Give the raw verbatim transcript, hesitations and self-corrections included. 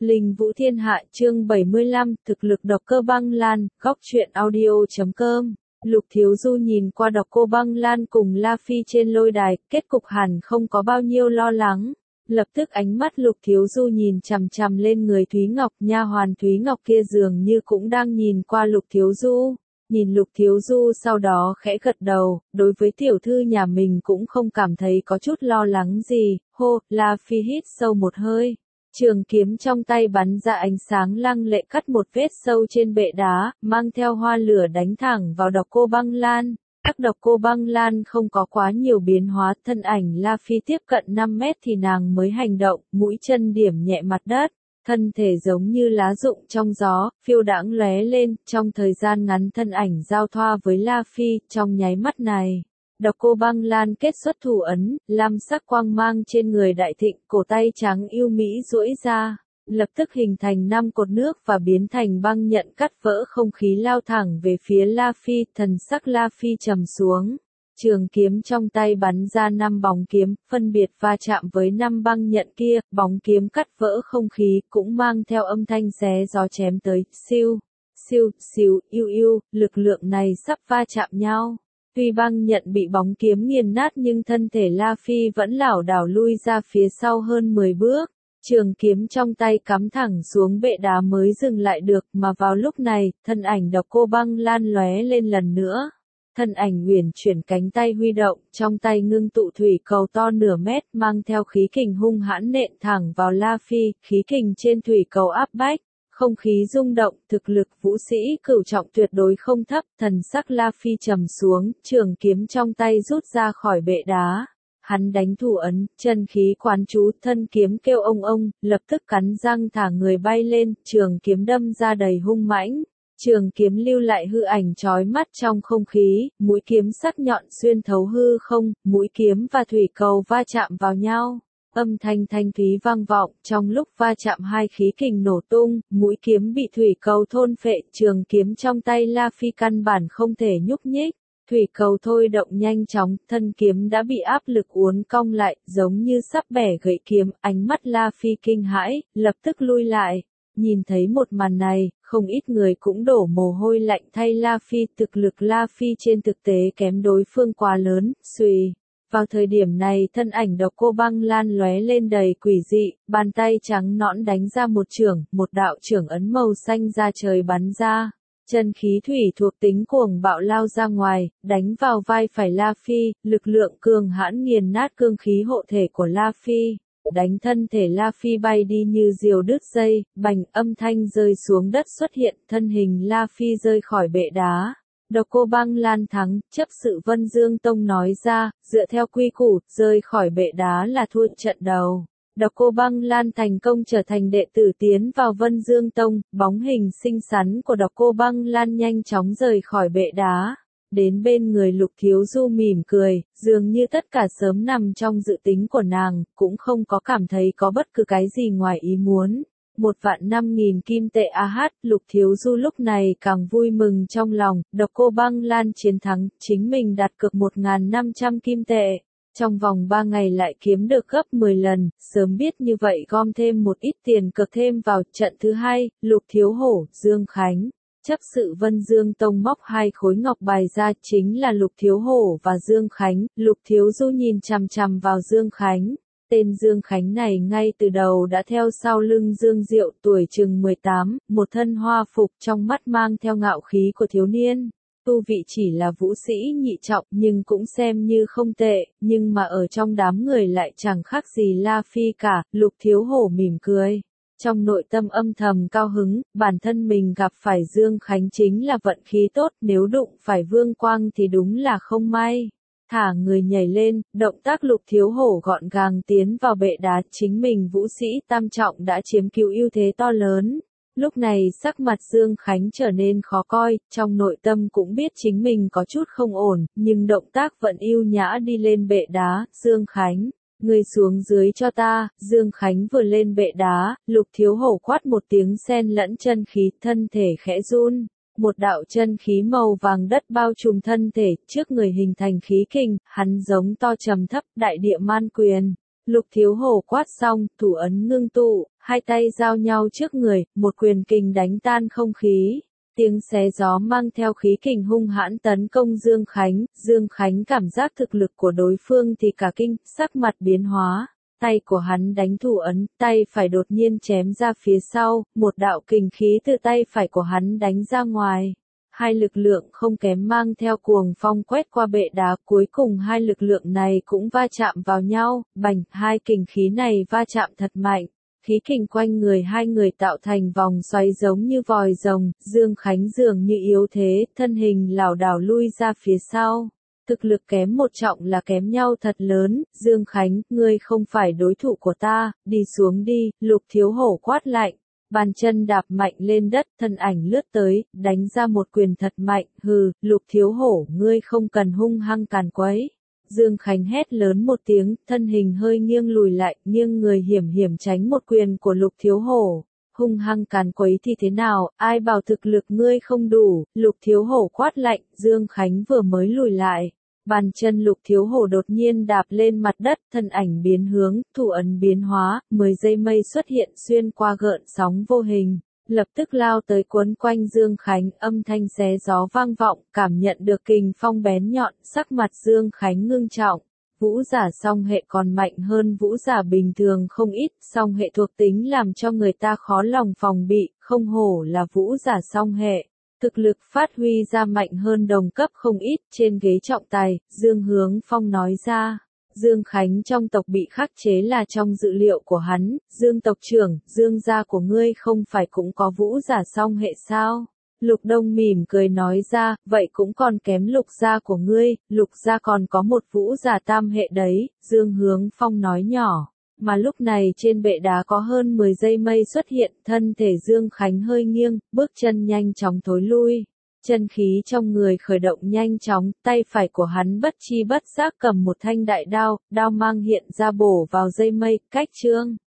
Linh Vũ Thiên Hạ chương bảy mươi lăm, thực lực độc cô băng lan, góc truyện audio.com. Lục Thiếu Du nhìn qua độc cô băng lan cùng La Phi trên lôi đài, kết cục hẳn không có bao nhiêu lo lắng. Lập tức ánh mắt Lục Thiếu Du nhìn chằm chằm lên người Thúy Ngọc, nha hoàn Thúy Ngọc kia dường như cũng đang nhìn qua Lục Thiếu Du. Nhìn Lục Thiếu Du sau đó khẽ gật đầu, đối với tiểu thư nhà mình cũng không cảm thấy có chút lo lắng gì. Hô, La Phi hít sâu một hơi. Trường kiếm trong tay bắn ra ánh sáng lăng lệ cắt một vết sâu trên bệ đá, mang theo hoa lửa đánh thẳng vào độc cô băng lan. Các độc cô băng lan không có quá nhiều biến hóa, thân ảnh La Phi tiếp cận năm mét thì nàng mới hành động, mũi chân điểm nhẹ mặt đất. Thân thể giống như lá rụng trong gió, phiêu đãng lóe lên, trong thời gian ngắn thân ảnh giao thoa với La Phi, trong nháy mắt này. Độc cô băng lan kết xuất thủ ấn, lam sắc quang mang trên người đại thịnh, cổ tay trắng yêu mỹ duỗi ra, lập tức hình thành năm cột nước và biến thành băng nhận cắt vỡ không khí lao thẳng về phía La Phi, thần sắc La Phi trầm xuống. Trường kiếm trong tay bắn ra năm bóng kiếm, phân biệt va chạm với năm băng nhận kia, bóng kiếm cắt vỡ không khí, cũng mang theo âm thanh xé gió chém tới, siêu, siêu, siêu, yêu yêu, lực lượng này sắp va chạm nhau. Tuy băng nhận bị bóng kiếm nghiền nát nhưng thân thể La Phi vẫn lảo đảo lui ra phía sau hơn mười bước. Trường kiếm trong tay cắm thẳng xuống bệ đá mới dừng lại được, mà vào lúc này, thân ảnh độc cô băng lan lóe lên lần nữa. Thân ảnh uyển chuyển cánh tay huy động, trong tay ngưng tụ thủy cầu to nửa mét mang theo khí kình hung hãn nện thẳng vào La Phi, khí kình trên thủy cầu áp bách. Không khí rung động, thực lực vũ sĩ cửu trọng tuyệt đối không thấp, thần sắc La Phi trầm xuống, trường kiếm trong tay rút ra khỏi bệ đá. Hắn đánh thủ ấn, chân khí quán chú, thân kiếm kêu ông ông, lập tức cắn răng thả người bay lên, trường kiếm đâm ra đầy hung mãnh. Trường kiếm lưu lại hư ảnh chói mắt trong không khí, mũi kiếm sắc nhọn xuyên thấu hư không, mũi kiếm và thủy cầu va chạm vào nhau. Âm thanh thanh thúy vang vọng, trong lúc va chạm hai khí kình nổ tung, mũi kiếm bị thủy cầu thôn phệ, trường kiếm trong tay La Phi căn bản không thể nhúc nhích. Thủy cầu thôi động nhanh chóng, thân kiếm đã bị áp lực uốn cong lại, giống như sắp bẻ gãy kiếm, ánh mắt La Phi kinh hãi, lập tức lui lại. Nhìn thấy một màn này, không ít người cũng đổ mồ hôi lạnh thay La Phi, thực lực La Phi trên thực tế kém đối phương quá lớn, xuy. Vào thời điểm này thân ảnh độc cô băng lan lóe lên đầy quỷ dị, bàn tay trắng nõn đánh ra một chưởng, một đạo chưởng ấn màu xanh ra trời bắn ra. Chân khí thủy thuộc tính cuồng bạo lao ra ngoài, đánh vào vai phải La Phi, lực lượng cường hãn nghiền nát cương khí hộ thể của La Phi. Đánh thân thể La Phi bay đi như diều đứt dây, bành âm thanh rơi xuống đất xuất hiện, thân hình La Phi rơi khỏi bệ đá. Độc cô băng lan thắng, chấp sự Vân Dương Tông nói ra, dựa theo quy củ, rơi khỏi bệ đá là thua trận đầu. Độc cô băng lan thành công trở thành đệ tử tiến vào Vân Dương Tông, bóng hình xinh xắn của độc cô băng lan nhanh chóng rời khỏi bệ đá. Đến bên người Lục Thiếu Du mỉm cười, dường như tất cả sớm nằm trong dự tính của nàng, cũng không có cảm thấy có bất cứ cái gì ngoài ý muốn. Một vạn năm nghìn kim tệ a hát, Lục Thiếu Du lúc này càng vui mừng trong lòng, độc cô băng lan chiến thắng, chính mình đặt cược một nghìn năm trăm kim tệ. Trong vòng ba ngày lại kiếm được gấp mười lần, sớm biết như vậy gom thêm một ít tiền cược thêm vào trận thứ hai, Lục Thiếu Hổ, Dương Khánh. Chấp sự Vân Dương Tông móc hai khối ngọc bài ra chính là Lục Thiếu Hổ và Dương Khánh, Lục Thiếu Du nhìn chằm chằm vào Dương Khánh. Tên Dương Khánh này ngay từ đầu đã theo sau lưng Dương Diệu tuổi chừng mười tám, một thân hoa phục trong mắt mang theo ngạo khí của thiếu niên. Tu vị chỉ là vũ sĩ nhị trọng nhưng cũng xem như không tệ, nhưng mà ở trong đám người lại chẳng khác gì La Phi cả, Lục Thiếu Hổ mỉm cười. Trong nội tâm âm thầm cao hứng, bản thân mình gặp phải Dương Khánh chính là vận khí tốt, nếu đụng phải Vương Quang thì đúng là không may. Thả người nhảy lên, động tác Lục Thiếu Hổ gọn gàng tiến vào bệ đá, chính mình vũ sĩ tam trọng đã chiếm cứu ưu thế to lớn. Lúc này sắc mặt Dương Khánh trở nên khó coi, trong nội tâm cũng biết chính mình có chút không ổn, nhưng động tác vẫn ưu nhã đi lên bệ đá, Dương Khánh. Người xuống dưới cho ta, Dương Khánh vừa lên bệ đá, Lục Thiếu Hổ quát một tiếng xen lẫn chân khí, thân thể khẽ run. Một đạo chân khí màu vàng đất bao trùm thân thể, trước người hình thành khí kình, hắn giống to trầm thấp, đại địa man quyền. Lục Thiếu Hổ quát xong, thủ ấn ngưng tụ, hai tay giao nhau trước người, một quyền kình đánh tan không khí. Tiếng xé gió mang theo khí kình hung hãn tấn công Dương Khánh, Dương Khánh cảm giác thực lực của đối phương thì cả kinh, sắc mặt biến hóa. Tay của hắn đánh thủ ấn, tay phải đột nhiên chém ra phía sau, một đạo kình khí từ tay phải của hắn đánh ra ngoài. Hai lực lượng không kém mang theo cuồng phong quét qua bệ đá, cuối cùng hai lực lượng này cũng va chạm vào nhau, bành, hai kình khí này va chạm thật mạnh. Khí kình quanh người hai người tạo thành vòng xoáy giống như vòi rồng, Dương Khánh dường như yếu thế, thân hình lảo đảo lui ra phía sau. Thực lực kém một trọng là kém nhau thật lớn, Dương Khánh, ngươi không phải đối thủ của ta, đi xuống đi, Lục Thiếu Hổ quát lạnh. Bàn chân đạp mạnh lên đất, thân ảnh lướt tới, đánh ra một quyền thật mạnh, hừ, Lục Thiếu Hổ, ngươi không cần hung hăng càn quấy. Dương Khánh hét lớn một tiếng, thân hình hơi nghiêng lùi lại, nghiêng người hiểm hiểm tránh một quyền của Lục Thiếu Hổ. Hung hăng càn quấy thì thế nào, ai bảo thực lực ngươi không đủ, Lục Thiếu Hổ quát lạnh, Dương Khánh vừa mới lùi lại. Bàn chân Lục Thiếu Hổ đột nhiên đạp lên mặt đất, thân ảnh biến hướng, thủ ấn biến hóa, mười dây mây xuất hiện xuyên qua gợn sóng vô hình, lập tức lao tới quấn quanh Dương Khánh, âm thanh xé gió vang vọng, cảm nhận được kình phong bén nhọn, sắc mặt Dương Khánh ngưng trọng. Vũ giả song hệ còn mạnh hơn vũ giả bình thường không ít, song hệ thuộc tính làm cho người ta khó lòng phòng bị, không hổ là vũ giả song hệ. Thực lực phát huy ra mạnh hơn đồng cấp không ít, trên ghế trọng tài, Dương Hướng Phong nói ra. Dương Khánh trong tộc bị khắc chế là trong dự liệu của hắn, Dương tộc trưởng, Dương gia của ngươi không phải cũng có vũ giả song hệ sao? Lục Đông mỉm cười nói ra, vậy cũng còn kém Lục gia của ngươi, Lục gia còn có một vũ giả tam hệ đấy, Dương Hướng Phong nói nhỏ. Mà lúc này trên bệ đá có hơn mười dây mây xuất hiện, thân thể Dương Khánh hơi nghiêng, bước chân nhanh chóng thối lui. Chân khí trong người khởi động nhanh chóng, tay phải của hắn bất chi bất giác cầm một thanh đại đao, đao mang hiện ra bổ vào dây mây, cách trương.